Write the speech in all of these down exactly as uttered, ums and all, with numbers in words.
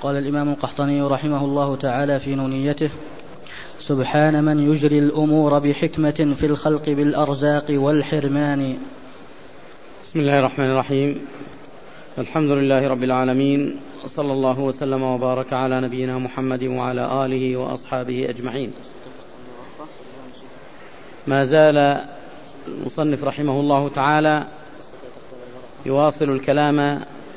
قال الإمام القحطاني رحمه الله تعالى في نونيته: سبحان من يجري الأمور بحكمة في الخلق بالأرزاق والحرمان. بسم الله الرحمن الرحيم. الحمد لله رب العالمين، وصلى الله وسلم وبارك على نبينا محمد وعلى آله وأصحابه أجمعين. ما زال المصنف رحمه الله تعالى يواصل الكلام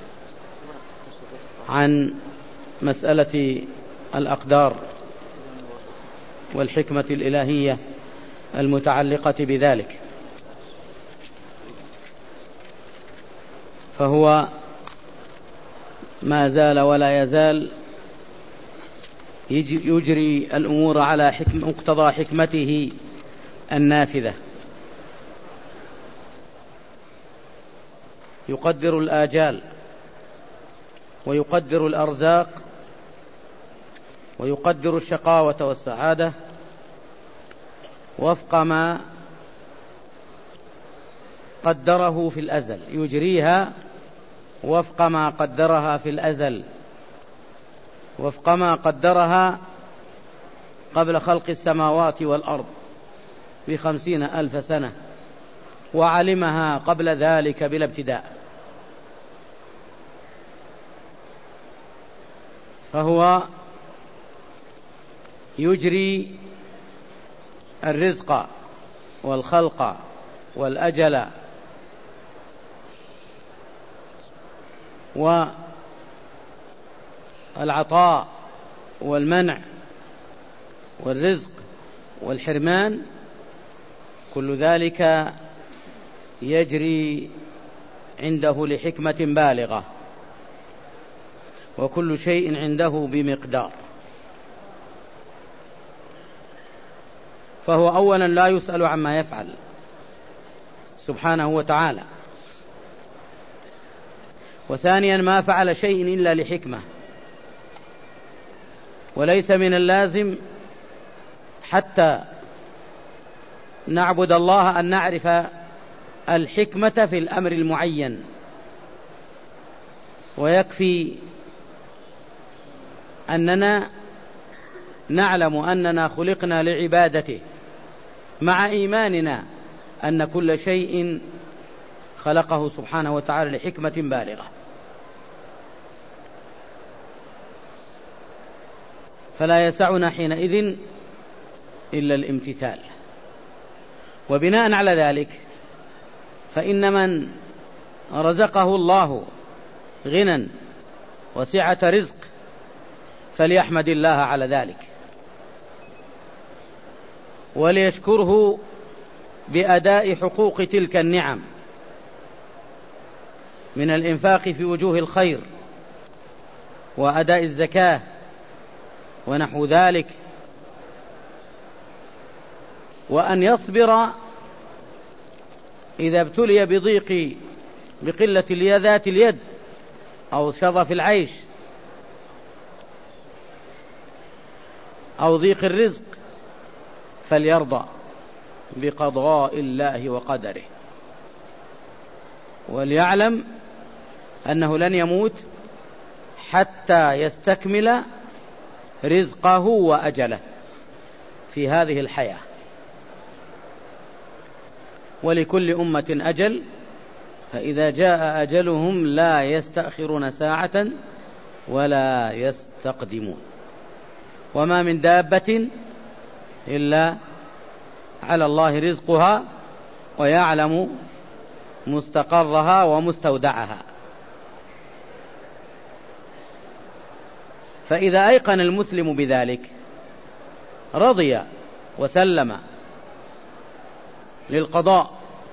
عن مسألة الأقدار والحكمة الإلهية المتعلقة بذلك، فهو ما زال ولا يزال يجري الأمور على حكم مقتضى حكمته النافذة، يقدر الآجال ويقدر الأرزاق ويقدر الشقاوة والسعادة وفق ما قدره في الأزل، يجريها وفق ما قدرها في الأزل، وفق ما قدرها قبل خلق السماوات والأرض بخمسين ألف سنة، وعلمها قبل ذلك بلا ابتداء. فهو يجري الرزق والخلق والأجل والعطاء والمنع والرزق والحرمان، كل ذلك يجري عنده لحكمة بالغة، وكل شيء عنده بمقدار. فهو أولا لا يسأل عما يفعل سبحانه وتعالى، وثانيا ما فعل شيء إلا لحكمة، وليس من اللازم حتى نعبد الله أن نعرف الحكمة في الأمر المعين، ويكفي أننا نعلم أننا خلقنا لعبادته، مع إيماننا أن كل شيء خلقه سبحانه وتعالى لحكمة بالغة. فلا يسعنا حينئذ إلا الامتثال. وبناء على ذلك فإن من رزقه الله غنى وسعة رزق فليحمد الله على ذلك، وليشكره بأداء حقوق تلك النعم من الإنفاق في وجوه الخير وأداء الزكاة ونحو ذلك، وأن يصبر إذا ابتلي بضيق بقلة ذات اليد أو شظف العيش أو ضيق الرزق، فليرضى بقضاء الله وقدره، وليعلم أنه لن يموت حتى يستكمل رزقه وأجله في هذه الحياة. ولكل أمة أجل، فإذا جاء أجلهم لا يستأخرون ساعة ولا يستقدمون. وما من دابة إلا على الله رزقها ويعلم مستقرها ومستودعها. فإذا أيقن المسلم بذلك رضي وسلم للقضاء،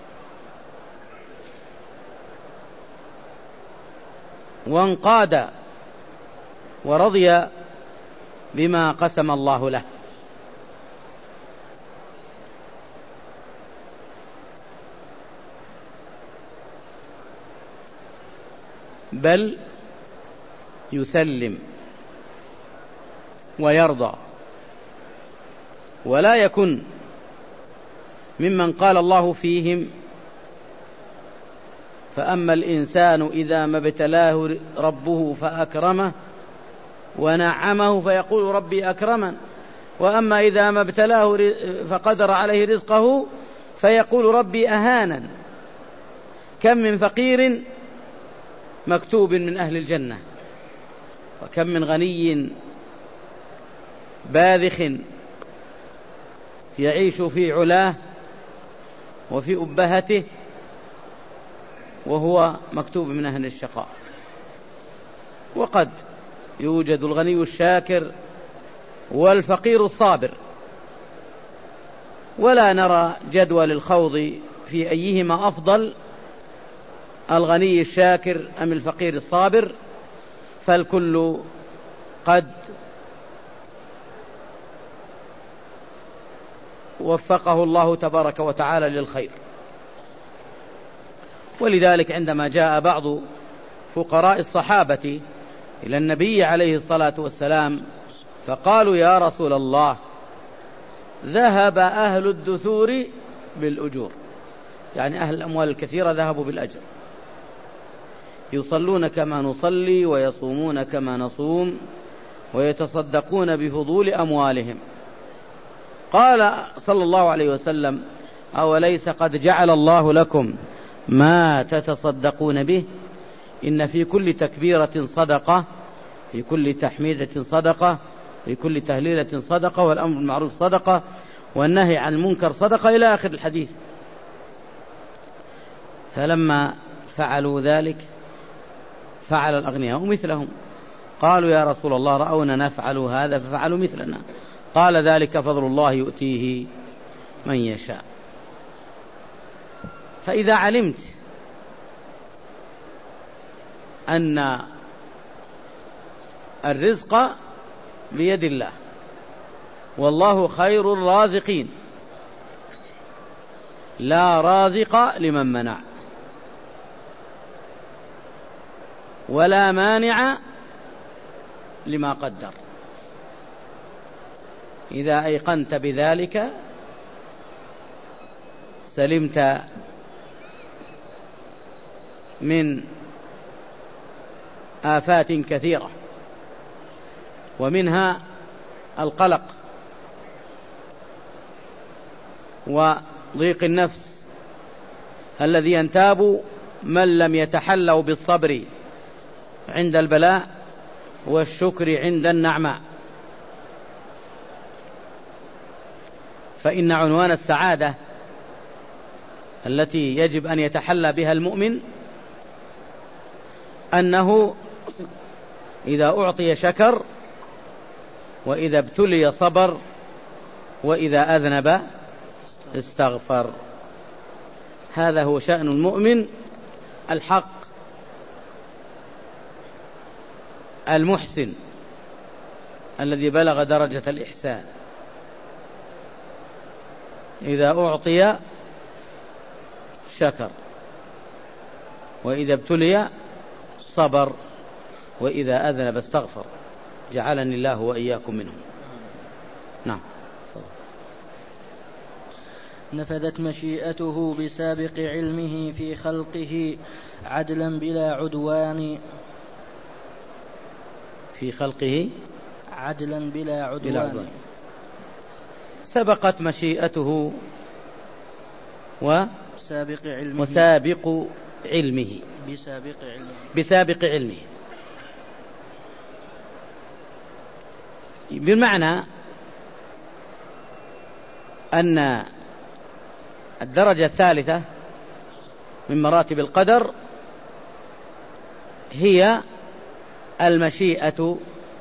وانقاد ورضي بما قسم الله له. بل يسلم ويرضى، ولا يكن ممن قال الله فيهم: فأما الإنسان إذا ما ابتلاه ربه فأكرمه ونعمه فيقول ربي أكرمن، وأما إذا ما ابتلاه فقدر عليه رزقه فيقول ربي أهانن. كم من فقير مكتوب من أهل الجنة، وكم من غني باذخ يعيش في علاه وفي أبهته وهو مكتوب من أهل الشقاء. وقد يوجد الغني الشاكر والفقير الصابر، ولا نرى جدوى للخوض في أيهما أفضل، الغني الشاكر أم الفقير الصابر، فالكل قد وفقه الله تبارك وتعالى للخير. ولذلك عندما جاء بعض فقراء الصحابة إلى النبي عليه الصلاة والسلام فقالوا يا رسول الله ذهب أهل الدثور بالأجور، يعني أهل الأموال الكثيرة ذهبوا بالأجر، يصلون كما نصلي ويصومون كما نصوم ويتصدقون بفضول أموالهم. قال صلى الله عليه وسلم أوليس قد جعل الله لكم ما تتصدقون به؟ إن في كل تكبيرة صدقة، في كل تحميدة صدقة، في كل تهليلة صدقة، والأمر بالمعروف صدقة، والنهي عن المنكر صدقة، إلى آخر الحديث. فلما فعلوا ذلك فعل الأغنياء مثلهم، قالوا يا رسول الله رأونا نفعل هذا ففعلوا مثلنا، قال ذلك فضل الله يؤتيه من يشاء. فإذا علمت أن الرزق بيد الله والله خير الرازقين، لا رازق لمن منع ولا مانع لما قدر، إذا أيقنت بذلك سلمت من آفات كثيرة، ومنها القلق وضيق النفس الذي ينتاب من لم يتحلوا بالصبر عند البلاء والشكر عند النعماء. فإن عنوان السعادة التي يجب أن يتحلى بها المؤمن أنه إذا أعطي شكر، وإذا ابتلي صبر، وإذا أذنب استغفر. هذا هو شأن المؤمن الحق المحسن الذي بلغ درجة الإحسان. إذا أعطي شكر، وإذا ابتلي صبر، وإذا أذنب استغفر. جعلني الله وإياكم منهم. نعم. نفذت مشيئته بسابق علمه في خلقه عدلا بلا عدوان، في خلقه عدلا بلا عدوان, بلا عدوان. سبقت مشيئته و سابق علمه وسابق علمه بسابق علمه بسابق علمه بالمعنى أن الدرجة الثالثة من مراتب القدر هي المشيئة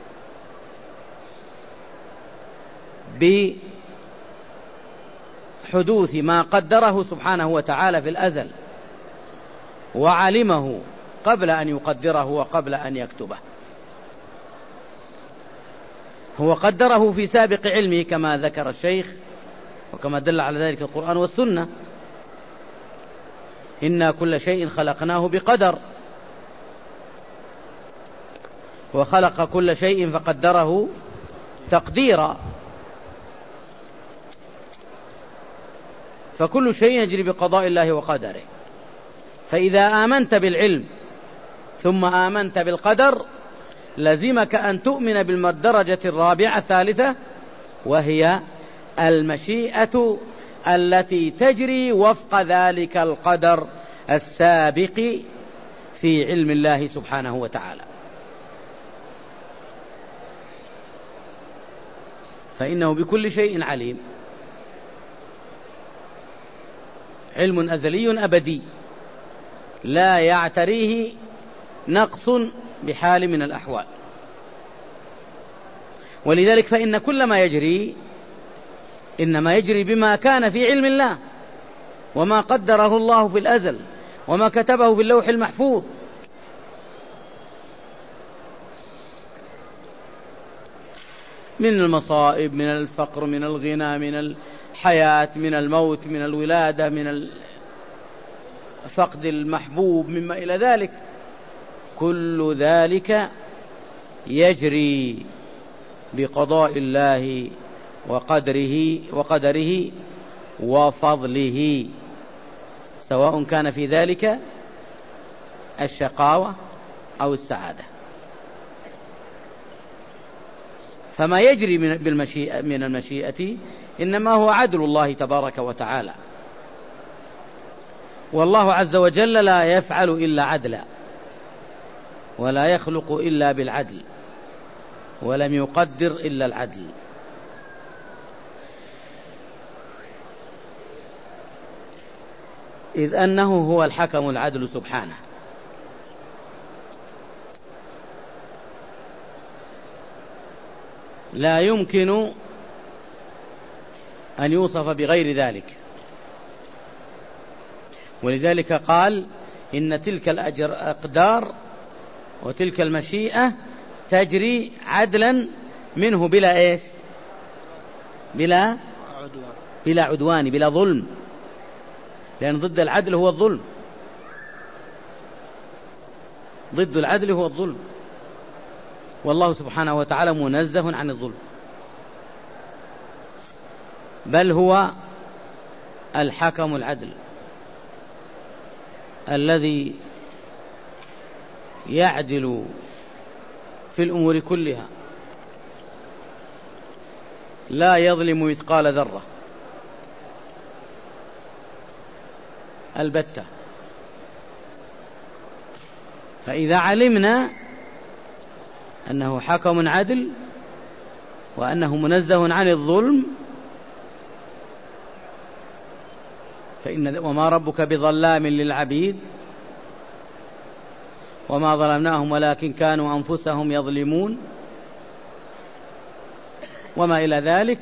بحدوث ما قدره سبحانه وتعالى في الأزل، وعلمه قبل أن يقدره وقبل أن يكتبه. هو قدره في سابق علمه كما ذكر الشيخ، وكما دل على ذلك القرآن والسنة: إنا كل شيء خلقناه بقدر، وخلق كل شيء فقدره تقديرا. فكل شيء يجري بقضاء الله وقدره. فإذا آمنت بالعلم ثم آمنت بالقدر لزمك أن تؤمن بالدرجة الرابعة الثالثة، وهي المشيئة التي تجري وفق ذلك القدر السابق في علم الله سبحانه وتعالى. فإنه بكل شيء عليم، علم أزلي أبدي لا يعتريه نقص بحال من الأحوال. ولذلك فإن كل ما يجري إنما يجري بما كان في علم الله، وما قدره الله في الأزل، وما كتبه في اللوح المحفوظ. من المصائب، من الفقر، من الغنى، من الحياة، من الموت، من الولادة، من فقد المحبوب، مما إلى ذلك، كل ذلك يجري بقضاء الله وقدره وقدره وفضله، سواء كان في ذلك الشقاوة أو السعادة. فما يجري بالمشيئة من المشيئة إنما هو عدل الله تبارك وتعالى، والله عز وجل لا يفعل إلا عدلا، ولا يخلق إلا بالعدل، ولم يقدر إلا العدل. إذ أنه هو الحكم العدل سبحانه. لا يمكن أن يوصف بغير ذلك، ولذلك قال إن تلك الأقدار وتلك المشيئة تجري عدلا منه بلا إيش؟ بلا عدوان، بلا عدوان، بلا ظلم، لأن ضد العدل هو الظلم، ضد العدل هو الظلم، والله سبحانه وتعالى منزه عن الظلم، بل هو الحكم العدل الذي يعدل في الأمور كلها، لا يظلم مثقال ذرة البتة. فإذا علمنا أنه حكم عدل وأنه منزه عن الظلم، فإن وما ربك بظلام للعبيد وما ظلمناهم ولكن كانوا أنفسهم يظلمون وما إلى ذلك،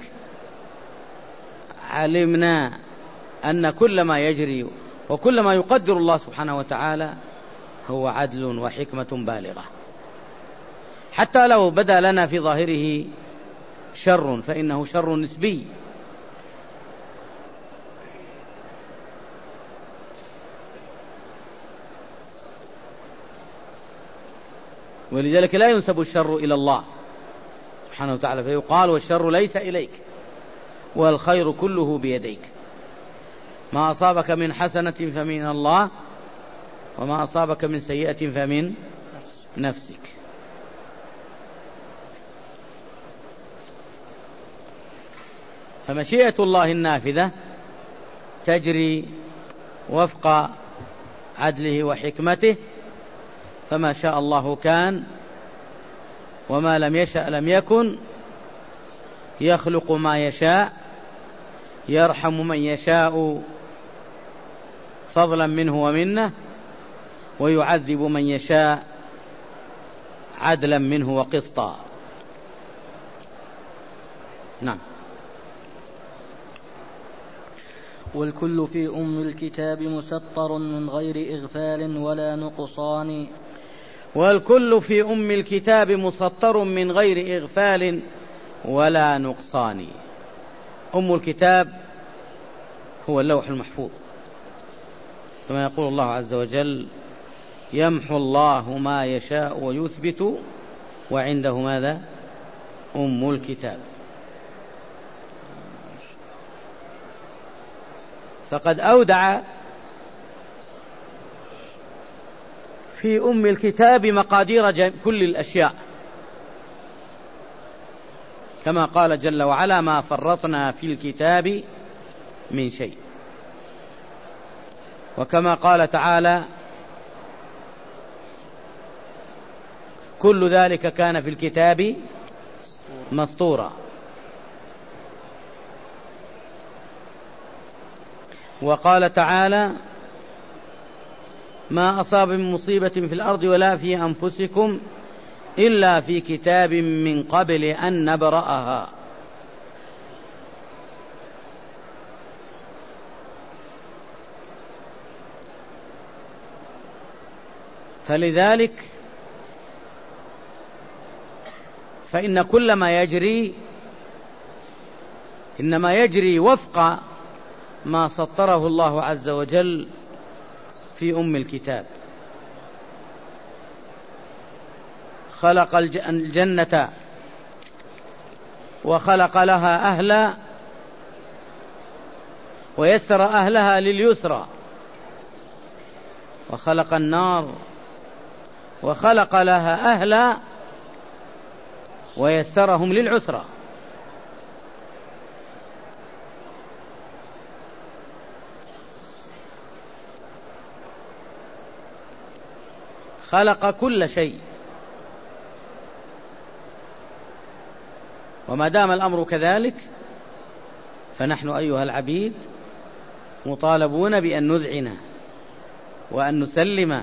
علمنا أن كل ما يجري وكل ما يقدر الله سبحانه وتعالى هو عدل وحكمة بالغة. حتى لو بدا لنا في ظاهره شر فإنه شر نسبي، ولذلك لا ينسب الشر إلى الله سبحانه وتعالى، فيقال والشر ليس إليك والخير كله بيديك، ما أصابك من حسنة فمن الله وما أصابك من سيئة فمن نفسك. فمشيئة الله النافذة تجري وفق عدله وحكمته، فما شاء الله كان وما لم يشأ لم يكن، يخلق ما يشاء، يرحم من يشاء فضلا منه ومنه، ويعذب من يشاء عدلا منه وقسطا. نعم. والكل في أم الكتاب مسطر من غير إغفال ولا نقصان. والكل في أم الكتاب مسطر من غير إغفال ولا نقصان. أم الكتاب هو اللوح المحفوظ، كما يقول الله عز وجل: يمحو الله ما يشاء ويثبت وعنده ماذا؟ أم الكتاب. فقد أودع في أم الكتاب مقادير كل الأشياء كما قال جل وعلا: ما فرطنا في الكتاب من شيء. وكما قال تعالى: كل ذلك كان في الكتاب مسطورا. وقال تعالى: ما أصاب من مصيبة في الأرض ولا في أنفسكم إلا في كتاب من قبل أن نبرأها. فلذلك فإن كل ما يجري إنما يجري وفق ما سطره الله عز وجل في أم الكتاب. خلق الجنة وخلق لها أهلا ويسر أهلها لليسرى، وخلق النار وخلق لها أهلا ويسرهم للعسرى. خلق كل شيء، وما دام الأمر كذلك فنحن أيها العبيد مطالبون بأن نذعن وأن نسلم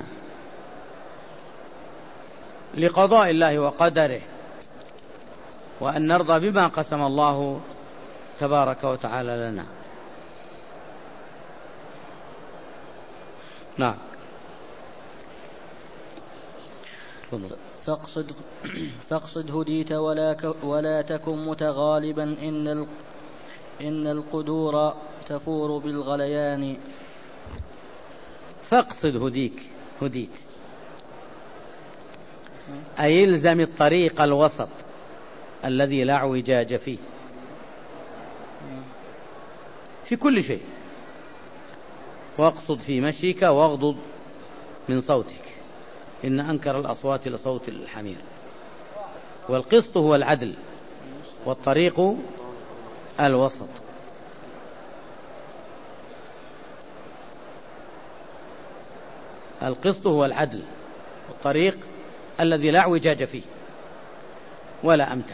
لقضاء الله وقدره، وأن نرضى بما قسم الله تبارك وتعالى لنا. نعم. فاقصد, فاقصد هديت ولا, ك ولا تكن متغالبا إن, ال إن القدور تفور بالغليان. فاقصد هديك هديت أي يلزم الطريق الوسط الذي لا اعوجاج فيه في كل شيء. واقصد في مشيك واغضض من صوتك، إن أنكر الأصوات لصوت الحمير. والقسط هو العدل والطريق الوسط. القسط هو العدل والطريق الذي لا اعوجاج فيه ولا أمتع.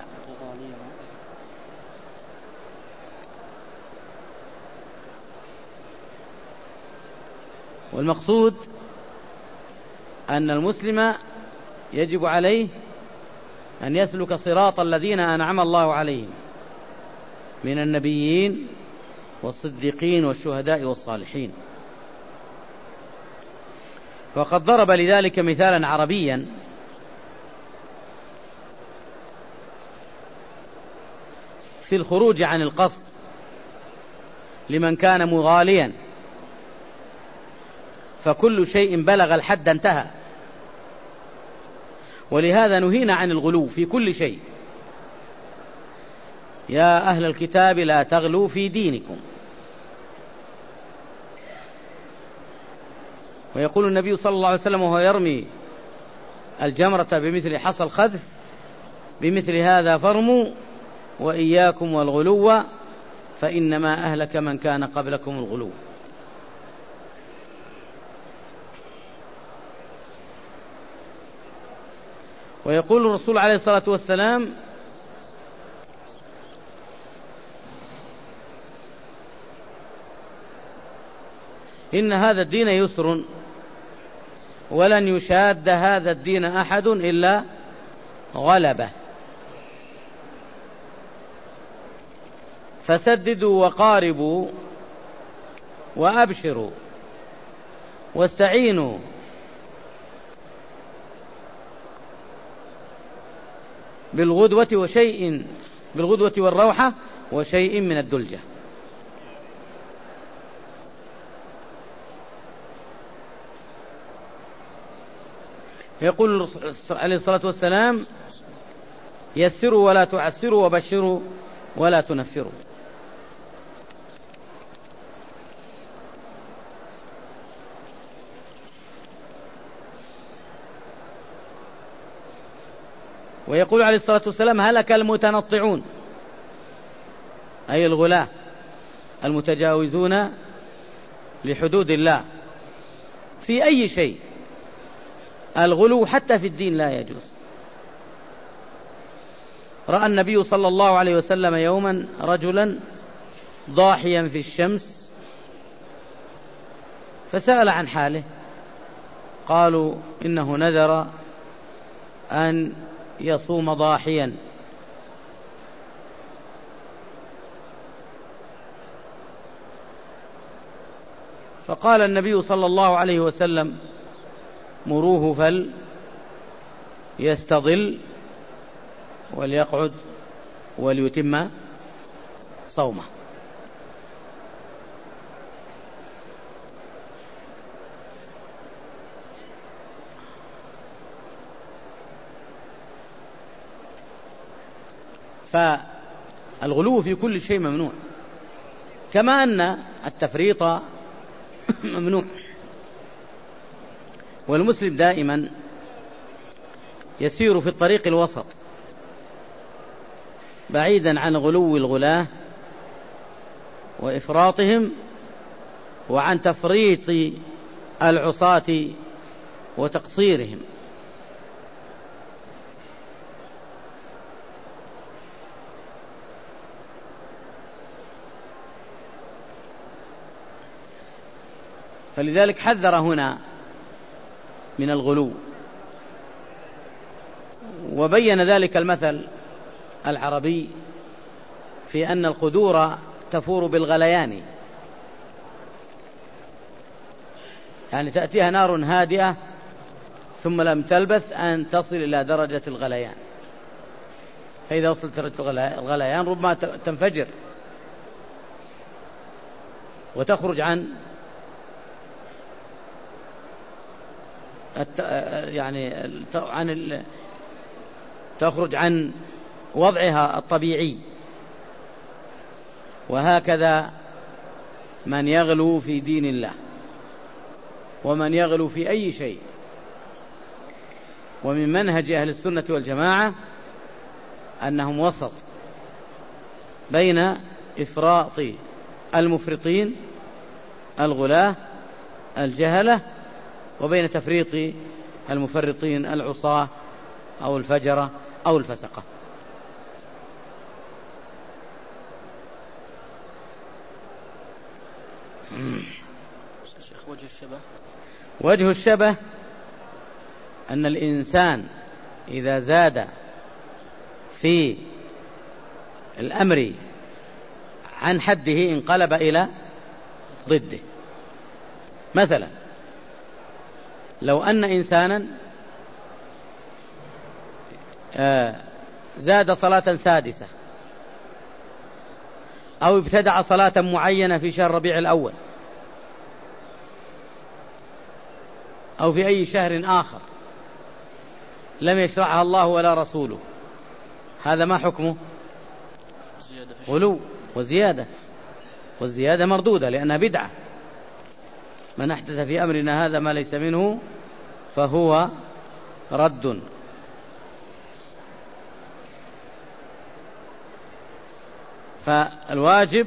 والمقصود أن المسلم يجب عليه أن يسلك صراط الذين أنعم الله عليهم من النبيين والصديقين والشهداء والصالحين. وقد ضرب لذلك مثالا عربيا في الخروج عن القصد لمن كان مغاليا، فكل شيء بلغ الحد انتهى، ولهذا نهينا عن الغلو في كل شيء. يا أهل الكتاب لا تغلوا في دينكم. ويقول النبي صلى الله عليه وسلم وهو يرمي الجمرة بمثل حصى الخذف: بمثل هذا فارموا وإياكم والغلو فإنما أهلك من كان قبلكم الغلو. ويقول الرسول عليه الصلاة والسلام: إن هذا الدين يسر ولن يشاد هذا الدين أحد إلا غلبه، فسددوا وقاربوا وأبشروا واستعينوا بالغدوة وشيء بالغدوة والروحة وشيء من الدلجة. يقول عليه الصلاة والسلام: يسروا ولا تعسروا وبشروا ولا تنفروا. ويقول عليه الصلاة والسلام: هلك المتنطعون أي الغلاة المتجاوزون لحدود الله في أي شيء. الغلو حتى في الدين لا يجوز. رأى النبي صلى الله عليه وسلم يوما رجلا ضاحيا في الشمس فسأل عن حاله، قالوا إنه نذر أن يصوم ضاحيا، فقال النبي صلى الله عليه وسلم مروه فليستظل وليقعد وليتم صومه. فالغلو في كل شيء ممنوع، كما أن التفريط ممنوع. والمسلم دائما يسير في الطريق الوسط بعيدا عن غلو الغلاة وإفراطهم وعن تفريط العصاة وتقصيرهم. فلذلك حذر هنا من الغلو، وبين ذلك المثل العربي في أن القدور تفور بالغليان، يعني تأتيها نار هادئة ثم لم تلبث أن تصل إلى درجة الغليان، فإذا وصلت درجة الغليان ربما تنفجر وتخرج عن يعني عن تخرج عن وضعها الطبيعي. وهكذا من يغلو في دين الله ومن يغلو في أي شيء. ومن منهج أهل السنة والجماعة أنهم وسط بين إفراط المفرطين الغلاة الجهلة وبين تفريط المفرطين العصاة أو الفجرة أو الفسقة. وجه الشبه وجه الشبه أن الإنسان إذا زاد في الأمر عن حده انقلب إلى ضده. مثلا لو أن إنسانا زاد صلاة سادسة أو ابتدع صلاة معينة في شهر ربيع الأول أو في أي شهر آخر لم يشرعها الله ولا رسوله، هذا ما حكمه؟ غلو وزيادة، والزيادة مردودة لأنها بدعة. من أحدث في أمرنا هذا ما ليس منه فهو رد. فالواجب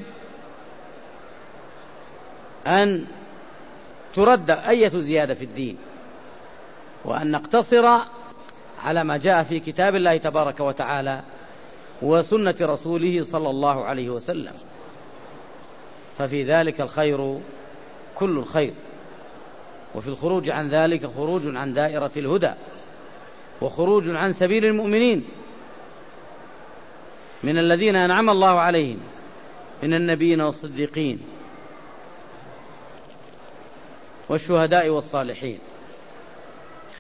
أن ترد أية زيادة في الدين، وأن نقتصر على ما جاء في كتاب الله تبارك وتعالى وسنة رسوله صلى الله عليه وسلم، ففي ذلك الخير كل الخير، وفي الخروج عن ذلك خروج عن دائرة الهدى وخروج عن سبيل المؤمنين من الذين أنعم الله عليهم من النبيين والصديقين والشهداء والصالحين.